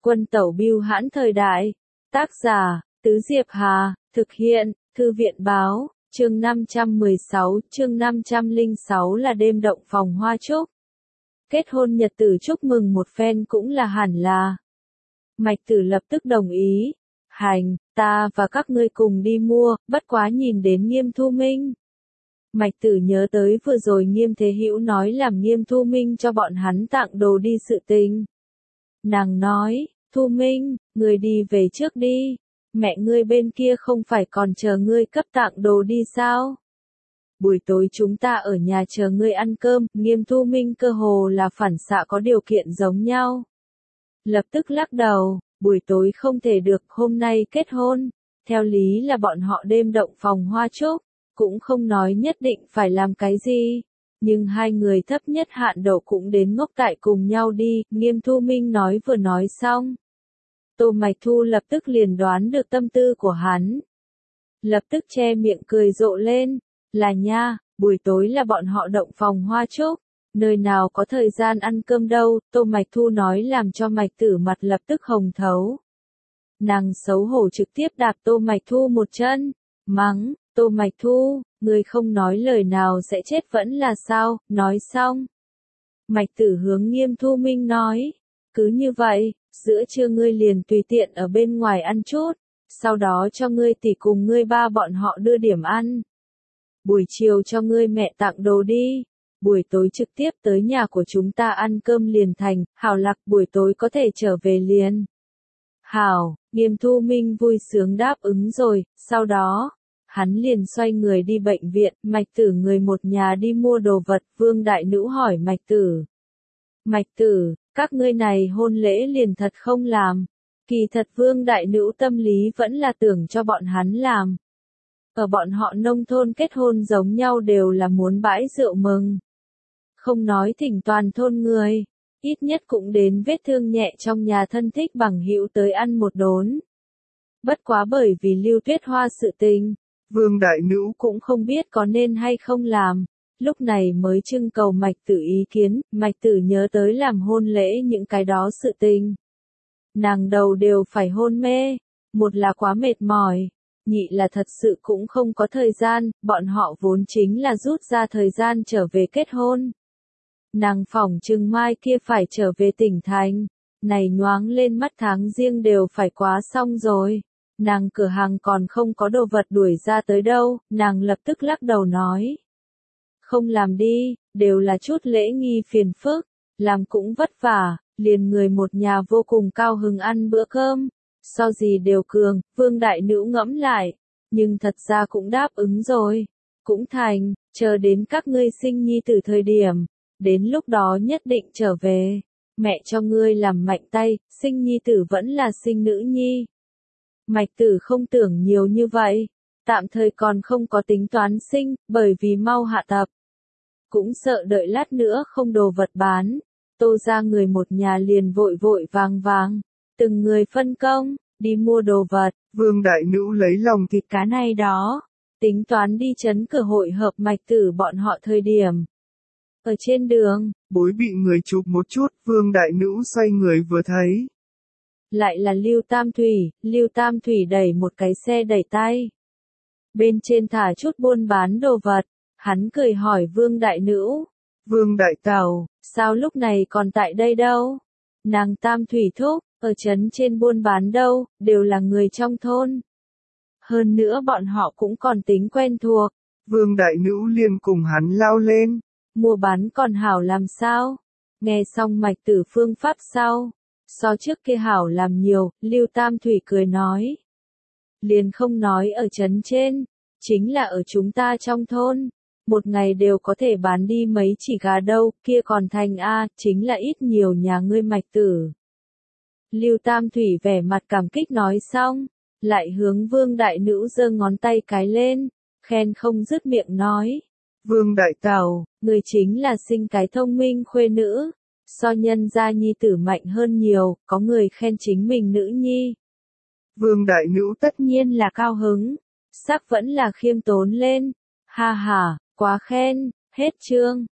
Quân tẩu bưu hãn thời đại. Tác giả, Tứ Diệp Hà, thực hiện, Thư viện báo, chương 516, chương 506 là đêm động phòng hoa trúc. Kết hôn nhật tử chúc mừng một phen cũng là hẳn là. Mạch Tử lập tức đồng ý. Hành, ta và các ngươi cùng đi mua, bất quá nhìn đến Nghiêm Thu Minh. Mạch Tử nhớ tới vừa rồi Nghiêm Thế Hữu nói làm Nghiêm Thu Minh cho bọn hắn tặng đồ đi sự tình. Nàng nói, Thu Minh, ngươi đi về trước đi, mẹ ngươi bên kia không phải còn chờ ngươi cấp tặng đồ đi sao? Buổi tối chúng ta ở nhà chờ ngươi ăn cơm. Nghiêm Thu Minh cơ hồ là phản xạ có điều kiện giống nhau. Lập tức lắc đầu, buổi tối không thể được, hôm nay kết hôn, theo lý là bọn họ đêm động phòng hoa trúc, cũng không nói nhất định phải làm cái gì, nhưng hai người thấp nhất hạn độ cũng đến ngốc tại cùng nhau đi. Nghiêm Thu Minh nói vừa nói xong, Tô Mạch Thu lập tức liền đoán được tâm tư của hắn. Lập tức che miệng cười rộ lên, là nha, buổi tối là bọn họ động phòng hoa trúc, nơi nào có thời gian ăn cơm đâu. Tô Mạch Thu nói làm cho Mạch Tử mặt lập tức hồng thấu. Nàng xấu hổ trực tiếp đạp Tô Mạch Thu một chân, mắng, Tô Mạch Thu, người không nói lời nào sẽ chết vẫn là sao? Nói xong, Mạch Tử hướng Nghiêm Thu Minh nói, cứ như vậy, giữa trưa ngươi liền tùy tiện ở bên ngoài ăn chút, sau đó cho ngươi tỷ cùng ngươi ba bọn họ đưa điểm ăn. Buổi chiều cho ngươi mẹ tặng đồ đi, buổi tối trực tiếp tới nhà của chúng ta ăn cơm liền thành. Hảo Lạc, buổi tối có thể trở về liền. Hảo, Nghiêm Thu Minh vui sướng đáp ứng rồi, sau đó, hắn liền xoay người đi bệnh viện. Mạch Tử người một nhà đi mua đồ vật. Vương Đại Nữ hỏi Mạch Tử, Mạch Tử, các ngươi này hôn lễ liền thật không làm? Kỳ thật Vương Đại Nữ tâm lý vẫn là tưởng cho bọn hắn làm. Ở bọn họ nông thôn kết hôn giống nhau đều là muốn bãi rượu mừng. Không nói thỉnh toàn thôn người, ít nhất cũng đến vết thương nhẹ trong nhà thân thích bằng hữu tới ăn một đốn. Bất quá bởi vì Lưu Tuyết Hoa sự tình, Vương Đại Nữ cũng không biết có nên hay không làm, lúc này mới trưng cầu Mạch Tử ý kiến. Mạch Tử nhớ tới làm hôn lễ những cái đó sự tình. Nàng đầu đều phải hôn mê, một là quá mệt mỏi, nhị là thật sự cũng không có thời gian, bọn họ vốn chính là rút ra thời gian trở về kết hôn. Nàng phỏng chừng mai kia phải trở về tỉnh thành, này nhoáng lên mắt tháng riêng đều phải quá xong rồi. Nàng cửa hàng còn không có đồ vật đuổi ra tới đâu. Nàng lập tức lắc đầu nói, không làm đi, đều là chút lễ nghi phiền phức, làm cũng vất vả. Liền người một nhà vô cùng cao hứng ăn bữa cơm, so gì đều cường. Vương Đại Nữ ngẫm lại, nhưng thật ra cũng đáp ứng rồi, cũng thành, chờ đến các ngươi sinh nhi tử thời điểm, đến lúc đó nhất định trở về, mẹ cho ngươi làm mạnh tay, sinh nhi tử vẫn là sinh nữ nhi. Mạch Tử không tưởng nhiều như vậy, tạm thời còn không có tính toán sinh, bởi vì mau hạ tập, cũng sợ đợi lát nữa không đồ vật bán. Tô ra người một nhà liền vội vội vàng vàng, từng người phân công, đi mua đồ vật. Vương Đại Nữ lấy lòng thịt cá này đó, tính toán đi trấn cửa hội hợp Mạch Tử bọn họ thời điểm. Ở trên đường, bối bị người chụp một chút. Vương Đại Nữ xoay người vừa thấy, lại là Lưu Tam Thủy. Lưu Tam Thủy đẩy một cái xe đẩy tay, bên trên thả chút buôn bán đồ vật. Hắn cười hỏi Vương Đại Nữ, Vương Đại Tẩu, sao lúc này còn tại đây đâu? Nàng Tam Thủy thúc, ở trấn trên buôn bán đâu, đều là người trong thôn. Hơn nữa bọn họ cũng còn tính quen thuộc. Vương Đại Nữ liền cùng hắn lao lên, mua bán còn hảo làm sao? Nghe xong Mạch Tử phương pháp sau, so trước kia hảo làm nhiều. Lưu Tam Thủy cười nói, liền không nói ở trấn trên, chính là ở chúng ta trong thôn, một ngày đều có thể bán đi mấy chỉ gà đâu, kia còn thành a, chính là ít nhiều nhà ngươi Mạch Tử. Lưu Tam Thủy vẻ mặt cảm kích nói xong, lại hướng Vương Đại Nữ giơ ngón tay cái lên, khen không dứt miệng nói, Vương Đại Tẩu, người chính là sinh cái thông minh khuê nữ, so nhân gia nhi tử mạnh hơn nhiều. Có người khen chính mình nữ nhi, Vương Đại Nữ tất nhiên là cao hứng, sắc vẫn là khiêm tốn lên, ha ha, quá khen. Hết chương.